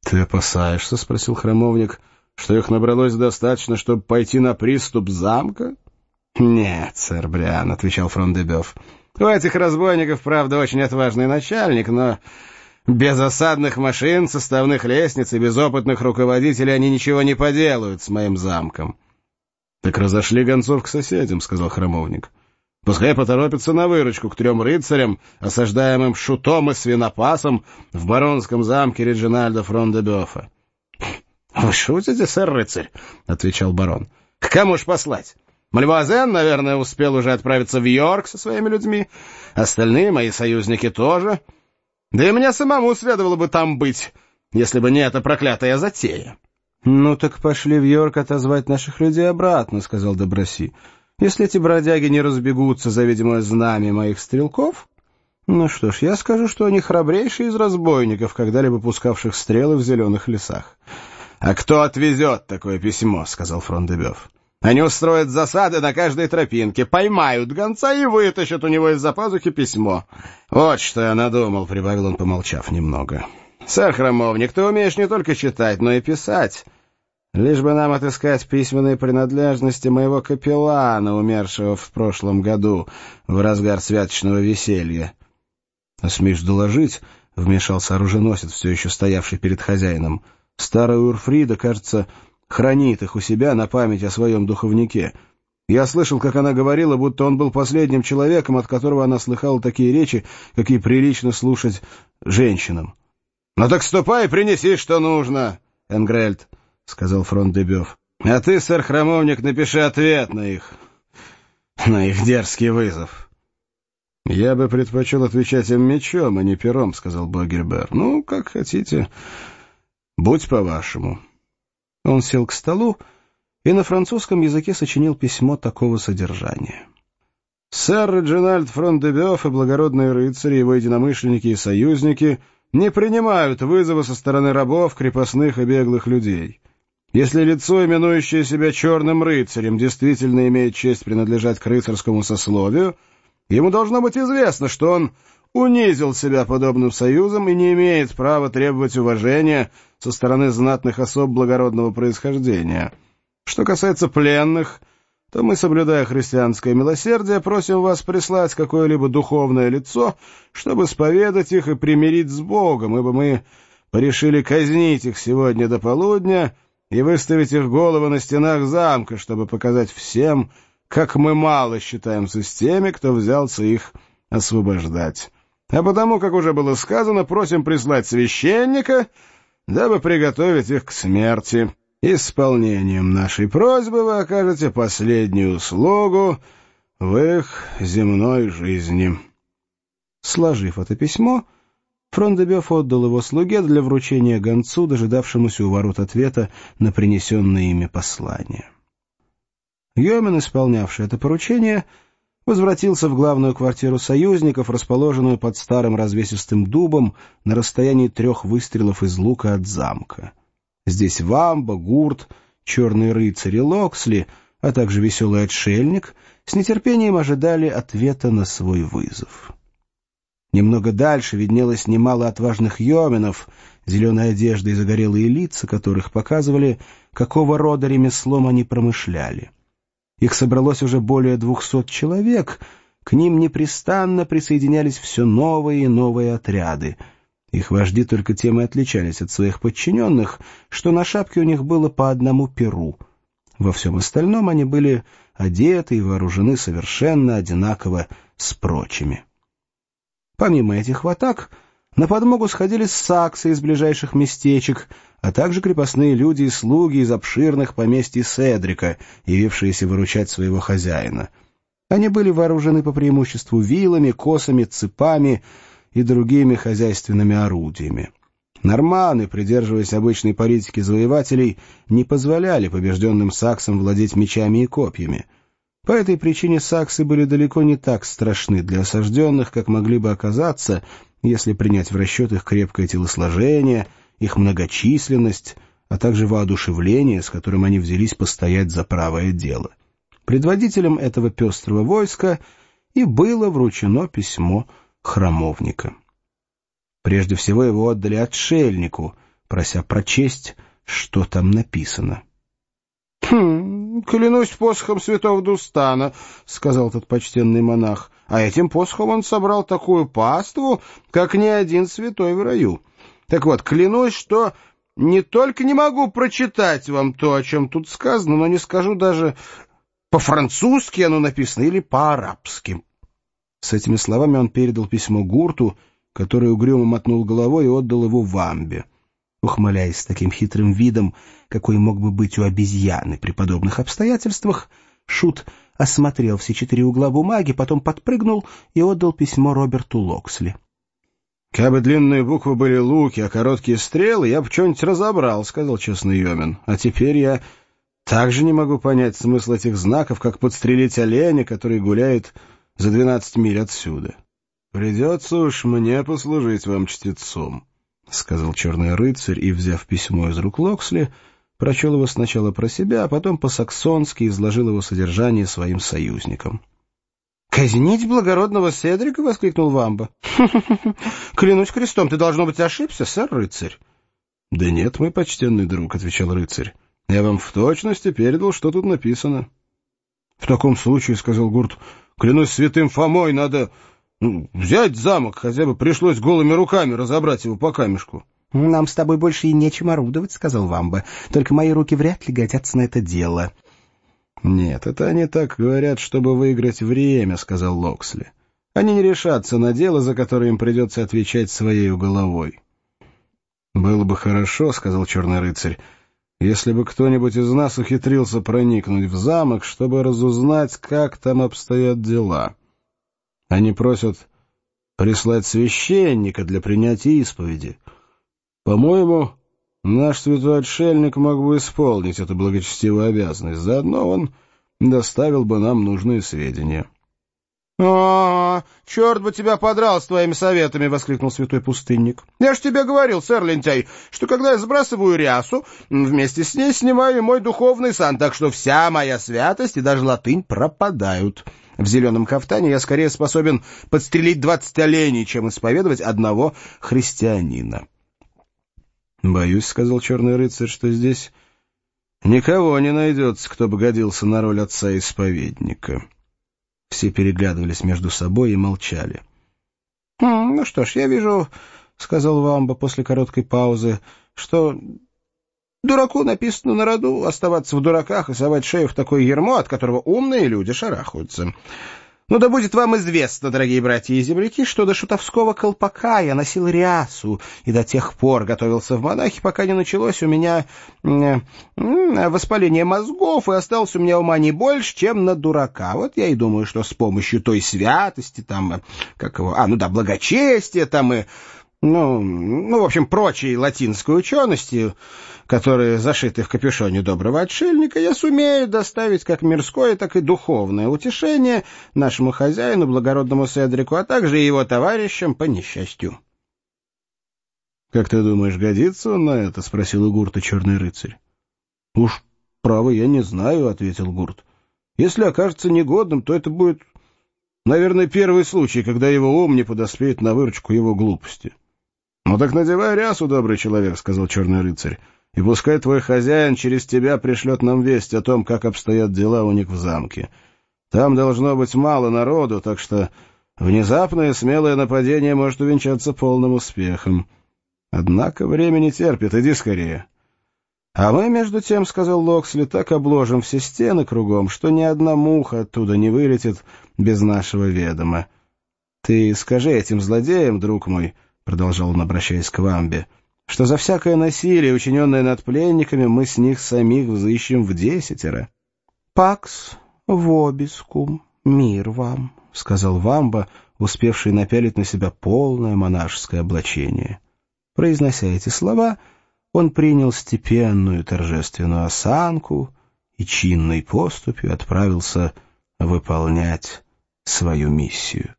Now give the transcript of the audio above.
«Ты опасаешься?» — спросил храмовник, — «что их набралось достаточно, чтобы пойти на приступ замка?» «Нет, сэр Бриан», — отвечал Фрон-де-Бёв. «У этих разбойников, правда, очень отважный начальник, но без осадных машин, составных лестниц и без опытных руководителей они ничего не поделают с моим замком». «Так разошли гонцов к соседям», — сказал храмовник. «Пускай поторопятся на выручку к 3 рыцарям, осаждаемым шутом и свинопасом в баронском замке Реджинальда Фрон-де-Бёфа». «Вы шутите, сэр-рыцарь?» — отвечал барон. «К кому ж послать? Мальвуазен, наверное, успел уже отправиться в Йорк со своими людьми. Остальные мои союзники тоже. Да и мне самому следовало бы там быть, если бы не эта проклятая затея». «Ну так пошли в Йорк отозвать наших людей обратно», — сказал де Браси. «Если эти бродяги не разбегутся за видимое знамя моих стрелков, ну что ж, я скажу, что они храбрейшие из разбойников, когда-либо пускавших стрелы в зеленых лесах». «А кто отвезет такое письмо?» — сказал Фрон-де-Бёв. «Они устроят засады на каждой тропинке, поймают гонца и вытащат у него из-за пазухи письмо». «Вот что я надумал», — прибавил он, помолчав немного. «Сэр Храмовник, ты умеешь не только читать, но и писать. Лишь бы нам отыскать письменные принадлежности моего капеллана, умершего в прошлом году в разгар святочного веселья». «А смеешь доложить?» — вмешался оруженосец, все еще стоявший перед хозяином. «Старая Урфрида, кажется, хранит их у себя на память о своем духовнике. Я слышал, как она говорила, будто он был последним человеком, от которого она слыхала такие речи, какие прилично слушать женщинам». «Ну так ступай и принеси, что нужно, Энгрельд», — сказал Фрон-де-Бёв. «А ты, сэр Храмовник, напиши ответ на их дерзкий вызов». «Я бы предпочел отвечать им мечом, а не пером», — сказал Богербер. «Ну, как хотите, будь по-вашему». Он сел к столу и на французском языке сочинил письмо такого содержания. «Сэр Реджинальд Фрон-де-Бёв и благородные рыцари, его единомышленники и союзники не принимают вызова со стороны рабов, крепостных и беглых людей. Если лицо, именующее себя черным рыцарем, действительно имеет честь принадлежать к рыцарскому сословию, ему должно быть известно, что он унизил себя подобным союзом и не имеет права требовать уважения со стороны знатных особ благородного происхождения. Что касается пленных, то мы, соблюдая христианское милосердие, просим вас прислать какое-либо духовное лицо, чтобы споведать их и примирить с Богом, ибо мы порешили казнить их сегодня до полудня и выставить их головы на стенах замка, чтобы показать всем, как мы мало считаемся с теми, кто взялся их освобождать. А потому, как уже было сказано, просим прислать священника, дабы приготовить их к смерти. Исполнением нашей просьбы вы окажете последнюю услугу в их земной жизни». Сложив это письмо, Фрон-де-Бёв отдал его слуге для вручения гонцу, дожидавшемуся у ворот ответа на принесенное ими послание. Йомен, исполнявший это поручение, возвратился в главную квартиру союзников, расположенную под старым развесистым дубом на расстоянии 3 выстрелов из лука от замка. Здесь Вамба, Гурт, черный рыцарь и Локсли, а также веселый отшельник, с нетерпением ожидали ответа на свой вызов. Немного дальше виднелось немало отважных йоменов, зеленая одежда и загорелые лица которых показывали, какого рода ремеслом они промышляли. Их собралось уже более 200 человек, к ним непрестанно присоединялись все новые и новые отряды. Их вожди только тем и отличались от своих подчиненных, что на шапке у них было по одному перу. Во всем остальном они были одеты и вооружены совершенно одинаково с прочими. Помимо этих ватаг, на подмогу сходились саксы из ближайших местечек, а также крепостные люди и слуги из обширных поместий Седрика, явившиеся выручать своего хозяина. Они были вооружены по преимуществу вилами, косами, цепами и другими хозяйственными орудиями. Норманы, придерживаясь обычной политики завоевателей, не позволяли побежденным саксам владеть мечами и копьями. По этой причине саксы были далеко не так страшны для осажденных, как могли бы оказаться, если принять в расчет их крепкое телосложение, их многочисленность, а также воодушевление, с которым они взялись постоять за правое дело. Предводителем этого пестрого войска и было вручено письмо храмовника. Прежде всего его отдали отшельнику, прося прочесть, что там написано. Клянусь посохом святого Дустана, — сказал этот почтенный монах, — а этим посохом он собрал такую паству, как ни один святой в раю. Так вот, клянусь, что не только не могу прочитать вам то, о чем тут сказано, но не скажу даже по-французски оно написано или по-арабски. С этими словами он передал письмо Гурту, который угрюмо мотнул головой и отдал его Вамбе. Ухмыляясь с таким хитрым видом, какой мог бы быть у обезьяны при подобных обстоятельствах, Шут осмотрел все 4 угла бумаги, потом подпрыгнул и отдал письмо Роберту Локсли. «Кабы длинные буквы были луки, а короткие стрелы, я бы что-нибудь разобрал», — сказал честный Йомин. «А теперь я также не могу понять смысл этих знаков, как подстрелить оленя, который гуляет за 12 миль отсюда. Придется уж мне послужить вам чтецом», — сказал черный рыцарь и, взяв письмо из рук Локсли, прочел его сначала про себя, а потом по-саксонски изложил его содержание своим союзникам. «Казнить благородного Седрика?» — воскликнул Вамба. «Клянусь крестом, ты, должно быть, ошибся, сэр-рыцарь». «Да нет, мой почтенный друг», — отвечал рыцарь. «Я вам в точности передал, что тут написано». «В таком случае, — сказал Гурт, — клянусь святым Фомой, надо взять замок, хотя бы пришлось голыми руками разобрать его по камешку». «Нам с тобой больше и нечем орудовать, — сказал Вамба, — только мои руки вряд ли годятся на это дело». «Нет, это они так говорят, чтобы выиграть время, — сказал Локсли. Они не решатся на дело, за которое им придется отвечать своей головой». «Было бы хорошо, — сказал черный рыцарь, — если бы кто-нибудь из нас ухитрился проникнуть в замок, чтобы разузнать, как там обстоят дела. Они просят прислать священника для принятия исповеди. По-моему, наш святой отшельник мог бы исполнить эту благочестивую обязанность. Заодно он доставил бы нам нужные сведения». Черт бы тебя подрал с твоими советами! — воскликнул святой пустынник. — Я ж тебе говорил, сэр Лентяй, что когда я сбрасываю рясу, вместе с ней снимаю и мой духовный сан, так что вся моя святость и даже латынь пропадают. В зеленом кафтане я скорее способен подстрелить 20 оленей, чем исповедовать одного христианина. — Боюсь, — сказал черный рыцарь, — что здесь никого не найдется, кто бы годился на роль отца-исповедника. Все переглядывались между собой и молчали. — Ну что ж, я вижу, — сказал Вамба после короткой паузы, — что дураку написано на роду оставаться в дураках и совать шею в такое ярмо, от которого умные люди шарахаются. Ну да будет вам известно, дорогие братья и земляки, что до шутовского колпака я носил рясу и до тех пор готовился в монахи, пока не началось у меня воспаление мозгов, и осталось у меня ума не больше, чем на дурака. Вот я и думаю, что с помощью той святости, благочестия, в общем, прочей латинской учености, которые зашиты в капюшоне доброго отшельника, я сумею доставить как мирское, так и духовное утешение нашему хозяину, благородному Седрику, а также и его товарищам по несчастью. — Как ты думаешь, годится он на это? — спросил у Гурта черный рыцарь. — Уж, право, я не знаю, — ответил Гурт. — Если окажется негодным, то это будет, наверное, первый случай, когда его ум не подоспеет на выручку его глупости. — Ну так надевай рясу, добрый человек, — сказал черный рыцарь, — и пускай твой хозяин через тебя пришлет нам весть о том, как обстоят дела у них в замке. Там должно быть мало народу, так что внезапное смелое нападение может увенчаться полным успехом. Однако время не терпит, иди скорее. — А мы, между тем, — сказал Локсли, — так обложим все стены кругом, что ни одна муха оттуда не вылетит без нашего ведома. Ты скажи этим злодеям, друг мой, — продолжал он, обращаясь к Вамбе, — что за всякое насилие, учиненное над пленниками, мы с них самих взыщем в 10. — Пакс вобискум, мир вам, — сказал Вамба, успевший напялить на себя полное монашеское облачение. Произнося эти слова, он принял степенную торжественную осанку и чинной поступью отправился выполнять свою миссию.